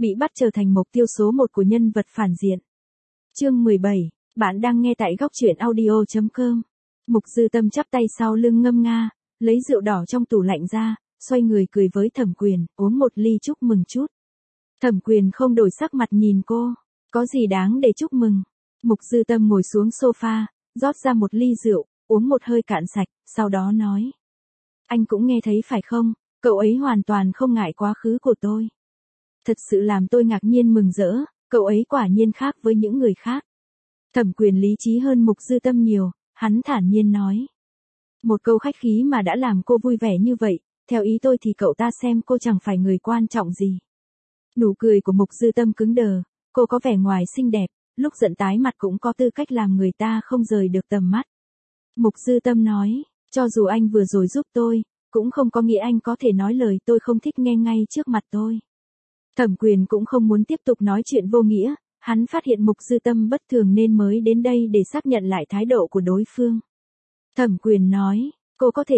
Bị bắt trở thành mục tiêu số 1 của nhân vật phản diện. Chương 17, bạn đang nghe tại góc truyện audio.com. Mục Dư Tâm chắp tay sau lưng ngâm nga, lấy rượu đỏ trong tủ lạnh ra, xoay người cười với Thẩm Quyền, uống một ly chúc mừng chút. Thẩm Quyền không đổi sắc mặt nhìn cô, có gì đáng để chúc mừng. Mục Dư Tâm ngồi xuống sofa, rót ra một ly rượu, uống một hơi cạn sạch, sau đó nói. Anh cũng nghe thấy phải không, cậu ấy hoàn toàn không ngại quá khứ của tôi. Thật sự làm tôi ngạc nhiên mừng rỡ, cậu ấy quả nhiên khác với những người khác. Thẩm Quyền lý trí hơn Mục Dư Tâm nhiều, hắn thản nhiên nói. Một câu khách khí mà đã làm cô vui vẻ như vậy, theo ý tôi thì cậu ta xem cô chẳng phải người quan trọng gì. Nụ cười của Mục Dư Tâm cứng đờ, cô có vẻ ngoài xinh đẹp, lúc giận tái mặt cũng có tư cách làm người ta không rời được tầm mắt. Mục Dư Tâm nói, cho dù anh vừa rồi giúp tôi, cũng không có nghĩa anh có thể nói lời tôi không thích nghe ngay trước mặt tôi. Thẩm Quyền cũng không muốn tiếp tục nói chuyện vô nghĩa, hắn phát hiện Mục Dư Tâm bất thường nên mới đến đây để xác nhận lại thái độ của đối phương. Thẩm Quyền nói, cô có thể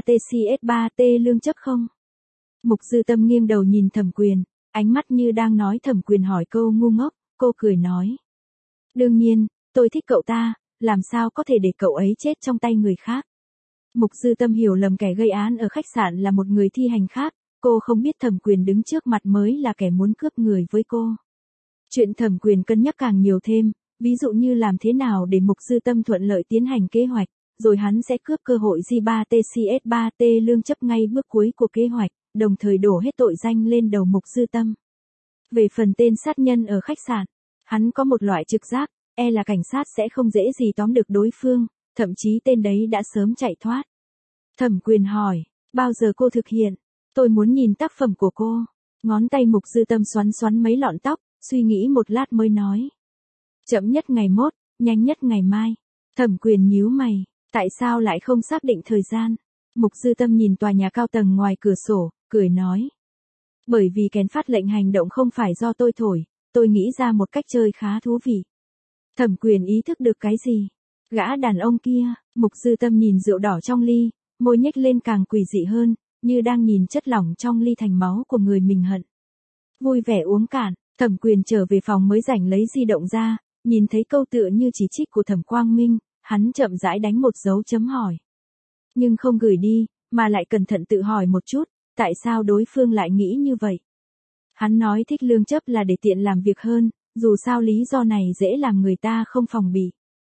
J3TCS3T lương chấp không? Mục Dư Tâm nghiêng đầu nhìn Thẩm Quyền, ánh mắt như đang nói Thẩm Quyền hỏi câu ngu ngốc, cô cười nói. Đương nhiên, tôi thích cậu ta, làm sao có thể để cậu ấy chết trong tay người khác. Mục Dư Tâm hiểu lầm kẻ gây án ở khách sạn là một người thi hành khác, cô không biết Thẩm Quyền đứng trước mặt mới là kẻ muốn cướp người với cô. Chuyện Thẩm Quyền cân nhắc càng nhiều thêm, ví dụ như làm thế nào để Mục Dư Tâm thuận lợi tiến hành kế hoạch, rồi hắn sẽ cướp cơ hội J3TCS3T lương chấp ngay bước cuối của kế hoạch, đồng thời đổ hết tội danh lên đầu Mục Dư Tâm. Về phần tên sát nhân ở khách sạn, hắn có một loại trực giác, là cảnh sát sẽ không dễ gì tóm được đối phương, thậm chí tên đấy đã sớm chạy thoát. Thẩm Quyền hỏi, bao giờ cô thực hiện? Tôi muốn nhìn tác phẩm của cô. Ngón tay Mục Dư Tâm xoắn xoắn mấy lọn tóc, suy nghĩ một lát mới nói. Chậm nhất ngày mốt, nhanh nhất ngày mai. Thẩm Quyền nhíu mày, tại sao lại không xác định thời gian? Mục Dư Tâm nhìn tòa nhà cao tầng ngoài cửa sổ, cười nói. Bởi vì kèn phát lệnh hành động không phải do tôi thổi, tôi nghĩ ra một cách chơi khá thú vị. Thẩm Quyền ý thức được cái gì? Gã đàn ông kia, Mục Dư Tâm nhìn rượu đỏ trong ly, môi nhếch lên càng quỷ dị hơn, như đang nhìn chất lỏng trong ly thành máu của người mình hận. Vui vẻ uống cạn, Thẩm Quyền trở về phòng mới rảnh lấy di động ra, nhìn thấy câu tựa như chỉ trích của Thẩm Quang Minh, hắn chậm rãi đánh một dấu chấm hỏi. Nhưng không gửi đi, mà lại cẩn thận tự hỏi một chút, tại sao đối phương lại nghĩ như vậy? Hắn nói thích lương chấp là để tiện làm việc hơn, dù sao lý do này dễ làm người ta không phòng bị.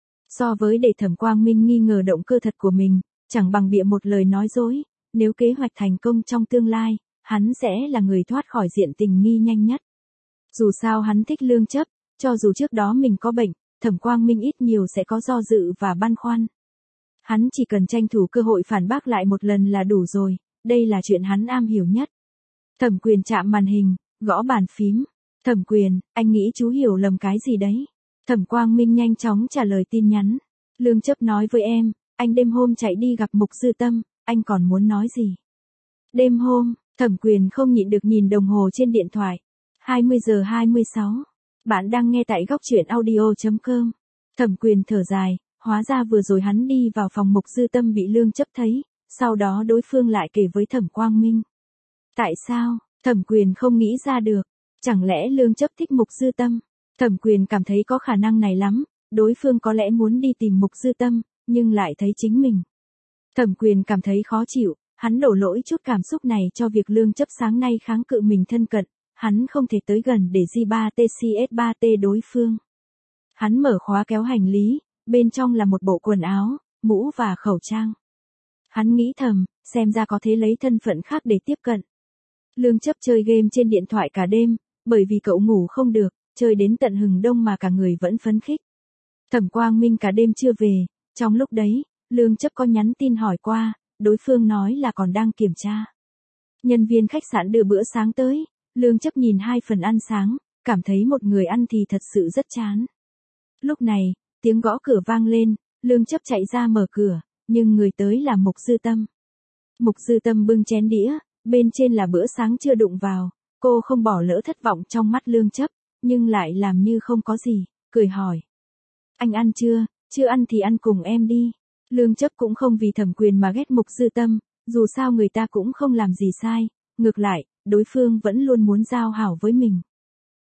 So với để Thẩm Quang Minh nghi ngờ động cơ thật của mình, chẳng bằng bịa một lời nói dối, nếu kế hoạch thành công trong tương lai, hắn sẽ là người thoát khỏi diện tình nghi nhanh nhất. Dù sao hắn thích lương chấp, cho dù trước đó mình có bệnh, Thẩm Quang Minh ít nhiều sẽ có do dự và băn khoăn. Hắn chỉ cần tranh thủ cơ hội phản bác lại một lần là đủ rồi, đây là chuyện hắn am hiểu nhất. Thẩm Quyền chạm màn hình, gõ bàn phím. Thẩm Quyền, anh nghĩ chú hiểu lầm cái gì đấy? Thẩm Quang Minh nhanh chóng trả lời tin nhắn. Lương chấp nói với em, anh đêm hôm chạy đi gặp Mục Dư Tâm, anh còn muốn nói gì? Đêm hôm, Thẩm Quyền không nhịn được nhìn đồng hồ trên điện thoại. 20 giờ 26. Bạn đang nghe tại góc truyện audio.com. Thẩm Quyền thở dài, hóa ra vừa rồi hắn đi vào phòng Mục Dư Tâm bị lương chấp thấy, sau đó đối phương lại kể với Thẩm Quang Minh. Tại sao? Thẩm Quyền không nghĩ ra được. Chẳng lẽ lương chấp thích Mục Dư Tâm? Thẩm Quyền cảm thấy có khả năng này lắm, đối phương có lẽ muốn đi tìm Mục Dư Tâm, nhưng lại thấy chính mình. Thẩm Quyền cảm thấy khó chịu, hắn đổ lỗi chút cảm xúc này cho việc lương chấp sáng nay kháng cự mình thân cận, hắn không thể tới gần để J3TCS3T đối phương. Hắn mở khóa kéo hành lý, bên trong là một bộ quần áo, mũ và khẩu trang. Hắn nghĩ thầm, xem ra có thể lấy thân phận khác để tiếp cận. Lương chấp chơi game trên điện thoại cả đêm, bởi vì cậu ngủ không được, chơi đến tận hừng đông mà cả người vẫn phấn khích. Thẩm Quang Minh cả đêm chưa về, trong lúc đấy, lương chấp có nhắn tin hỏi qua, đối phương nói là còn đang kiểm tra. Nhân viên khách sạn đưa bữa sáng tới, lương chấp nhìn 2 phần ăn sáng, cảm thấy một người ăn thì thật sự rất chán. Lúc này, tiếng gõ cửa vang lên, lương chấp chạy ra mở cửa, nhưng người tới là Mục Dư Tâm. Mục Dư Tâm bưng chén đĩa, bên trên là bữa sáng chưa đụng vào, cô không bỏ lỡ thất vọng trong mắt lương chấp, nhưng lại làm như không có gì, cười hỏi. Anh ăn chưa? Chưa ăn thì ăn cùng em đi. Lương chấp cũng không vì Thẩm Quyền mà ghét Mục Dư Tâm, dù sao người ta cũng không làm gì sai, ngược lại, đối phương vẫn luôn muốn giao hảo với mình.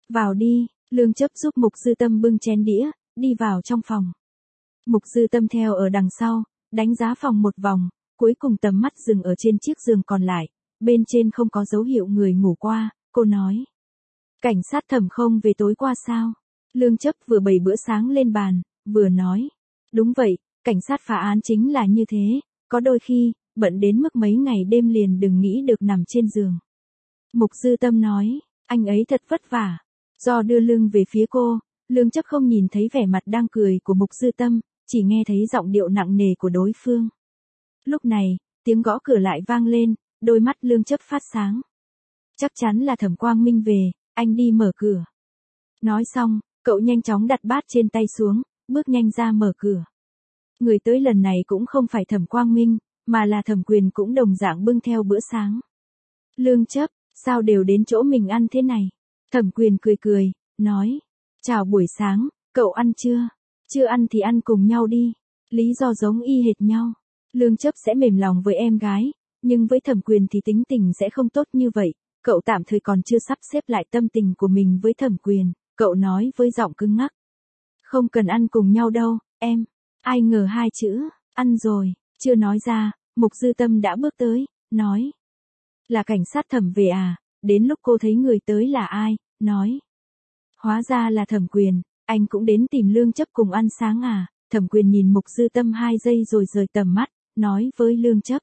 Vào đi, Lương Chấp giúp Mục Dư Tâm bưng chén đĩa, đi vào trong phòng. Mục Dư Tâm theo ở đằng sau, đánh giá phòng một vòng, cuối cùng tầm mắt dừng ở trên chiếc giường còn lại, bên trên không có dấu hiệu người ngủ qua, cô nói. Cảnh sát Thẩm không về tối qua sao? Lương Chấp vừa bày bữa sáng lên bàn, vừa nói. Đúng vậy, cảnh sát phá án chính là như thế, có đôi khi, bận đến mức mấy ngày đêm liền đừng nghĩ được nằm trên giường. Mục Dư Tâm nói, anh ấy thật vất vả. Do đưa lưng về phía cô, Lương Chấp không nhìn thấy vẻ mặt đang cười của Mục Dư Tâm, chỉ nghe thấy giọng điệu nặng nề của đối phương. Lúc này, tiếng gõ cửa lại vang lên, đôi mắt Lương Chấp phát sáng. Chắc chắn là Thẩm Quang Minh về, anh đi mở cửa. Nói xong, cậu nhanh chóng đặt bát trên tay xuống, bước nhanh ra mở cửa. Người tới lần này cũng không phải Thẩm Quang Minh, mà là Thẩm Quyền cũng đồng dạng bưng theo bữa sáng. Lương Chấp, sao đều đến chỗ mình ăn thế này? Thẩm Quyền cười cười, nói. Chào buổi sáng, cậu ăn chưa? Chưa ăn thì ăn cùng nhau đi. Lý do giống y hệt nhau. Lương Chấp sẽ mềm lòng với em gái, nhưng với Thẩm Quyền thì tính tình sẽ không tốt như vậy. Cậu tạm thời còn chưa sắp xếp lại tâm tình của mình với Thẩm Quyền, cậu nói với giọng cứng ngắc. Không cần ăn cùng nhau đâu, em. Ai ngờ hai chữ, ăn rồi, chưa nói ra, Mục Dư Tâm đã bước tới, nói. Là cảnh sát Thẩm về à, đến lúc cô thấy người tới là ai, nói. Hóa ra là Thẩm Quyền, anh cũng đến tìm Lương Chấp cùng ăn sáng à, Thẩm Quyền nhìn Mục Dư Tâm 2 giây rồi rời tầm mắt, nói với Lương Chấp.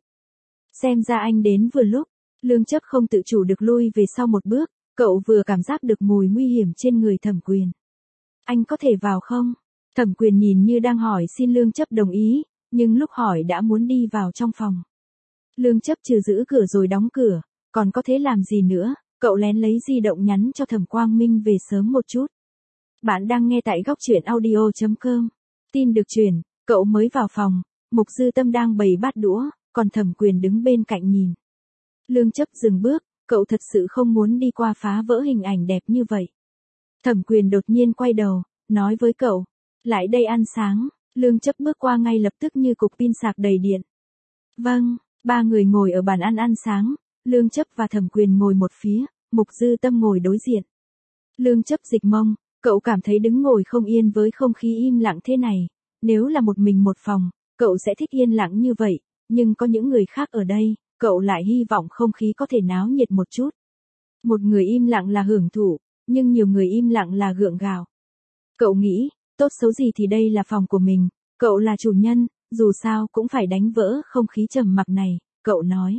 Xem ra anh đến vừa lúc, Lương Chấp không tự chủ được lui về sau một bước, cậu vừa cảm giác được mùi nguy hiểm trên người Thẩm Quyền. Anh có thể vào không? Thẩm Quyền nhìn như đang hỏi xin Lương Chấp đồng ý, nhưng lúc hỏi đã muốn đi vào trong phòng. Lương Chấp trừ giữ cửa rồi đóng cửa, còn có thể làm gì nữa, cậu lén lấy di động nhắn cho Thẩm Quang Minh về sớm một chút. Bạn đang nghe tại góc truyện audio.com. Tin được truyền, cậu mới vào phòng, Mục Dư Tâm đang bày bát đũa, còn Thẩm Quyền đứng bên cạnh nhìn. Lương Chấp dừng bước, cậu thật sự không muốn đi qua phá vỡ hình ảnh đẹp như vậy. Thẩm Quyền đột nhiên quay đầu, nói với cậu, lại đây ăn sáng. Lương Chấp bước qua ngay lập tức như cục pin sạc đầy điện. Vâng, ba người ngồi ở bàn ăn sáng, Lương Chấp và Thẩm Quyền ngồi một phía, Mục Dư Tâm ngồi đối diện. Lương Chấp dịch mông, cậu cảm thấy đứng ngồi không yên với không khí im lặng thế này, nếu là một mình một phòng, cậu sẽ thích yên lặng như vậy, nhưng có những người khác ở đây, cậu lại hy vọng không khí có thể náo nhiệt một chút. Một người im lặng là hưởng thụ, nhưng nhiều người im lặng là gượng gạo. Cậu nghĩ, tốt xấu gì thì đây là phòng của mình, cậu là chủ nhân, dù sao cũng phải đánh vỡ không khí trầm mặc này, cậu nói.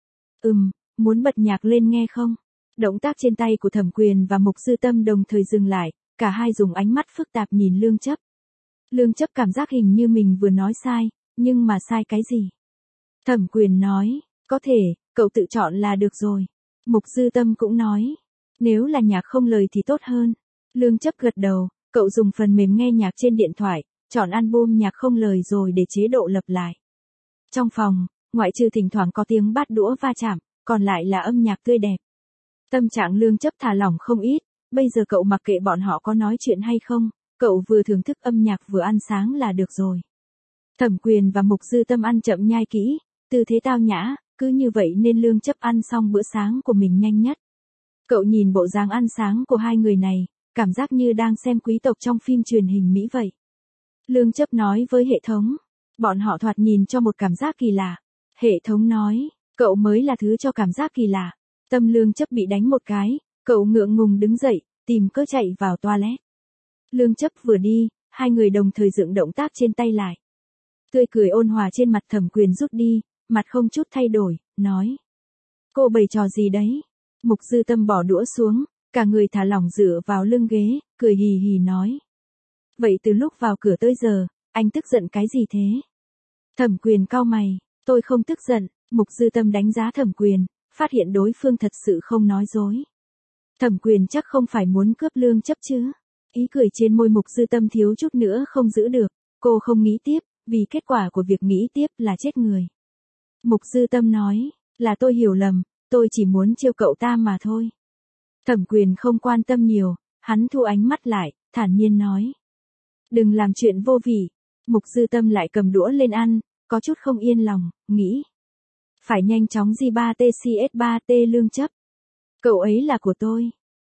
Muốn bật nhạc lên nghe không? Động tác trên tay của Thẩm Quyền và Mục Dư Tâm đồng thời dừng lại, cả hai dùng ánh mắt phức tạp nhìn Lương Chấp. Lương Chấp cảm giác hình như mình vừa nói sai, nhưng mà sai cái gì? Thẩm Quyền nói, có thể, cậu tự chọn là được rồi. Mục Dư Tâm cũng nói, nếu là nhạc không lời thì tốt hơn. Lương Chấp gật đầu, cậu dùng phần mềm nghe nhạc trên điện thoại, chọn album nhạc không lời rồi để chế độ lặp lại. Trong phòng, ngoại trừ thỉnh thoảng có tiếng bát đũa va chạm, còn lại là âm nhạc tươi đẹp. Tâm trạng Lương Chấp thả lỏng không ít, bây giờ cậu mặc kệ bọn họ có nói chuyện hay không, cậu vừa thưởng thức âm nhạc vừa ăn sáng là được rồi. Thẩm Quyền và Mục Dư Tâm ăn chậm nhai kỹ, tư thế tao nhã, cứ như vậy nên Lương Chấp ăn xong bữa sáng của mình nhanh nhất. Cậu nhìn bộ dáng ăn sáng của hai người này, cảm giác như đang xem quý tộc trong phim truyền hình Mỹ vậy. Lương Chấp nói với hệ thống, bọn họ thoạt nhìn cho một cảm giác kỳ lạ. Hệ thống nói, cậu mới là thứ cho cảm giác kỳ lạ. Tâm Lương Chấp bị đánh một cái, cậu ngượng ngùng đứng dậy, tìm cớ chạy vào toilet. Lương Chấp vừa đi, hai người đồng thời dựng động tác trên tay lại. Tươi cười ôn hòa trên mặt Thẩm Quyền rút đi, mặt không chút thay đổi, nói. Cô bày trò gì đấy? Mục Dư Tâm bỏ đũa xuống, cả người thả lỏng dựa vào lưng ghế, cười hì hì nói. Vậy từ lúc vào cửa tới giờ, anh tức giận cái gì thế? Thẩm Quyền cau mày, tôi không tức giận. Mục Dư Tâm đánh giá Thẩm Quyền, phát hiện đối phương thật sự không nói dối. Thẩm Quyền chắc không phải muốn cướp Lương Chấp chứ? Ý cười trên môi Mục Dư Tâm thiếu chút nữa không giữ được, cô không nghĩ tiếp, vì kết quả của việc nghĩ tiếp là chết người. Mục Dư Tâm nói, là tôi hiểu lầm, tôi chỉ muốn trêu cậu ta mà thôi. Thẩm Quyền không quan tâm nhiều, hắn thu ánh mắt lại, thản nhiên nói. Đừng làm chuyện vô vị. Mục Dư Tâm lại cầm đũa lên ăn, có chút không yên lòng, nghĩ. Phải nhanh chóng G3TCS3T Lương Chấp. Cậu ấy là của tôi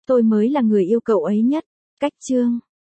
tôi mới là người yêu cậu ấy nhất. Cách chương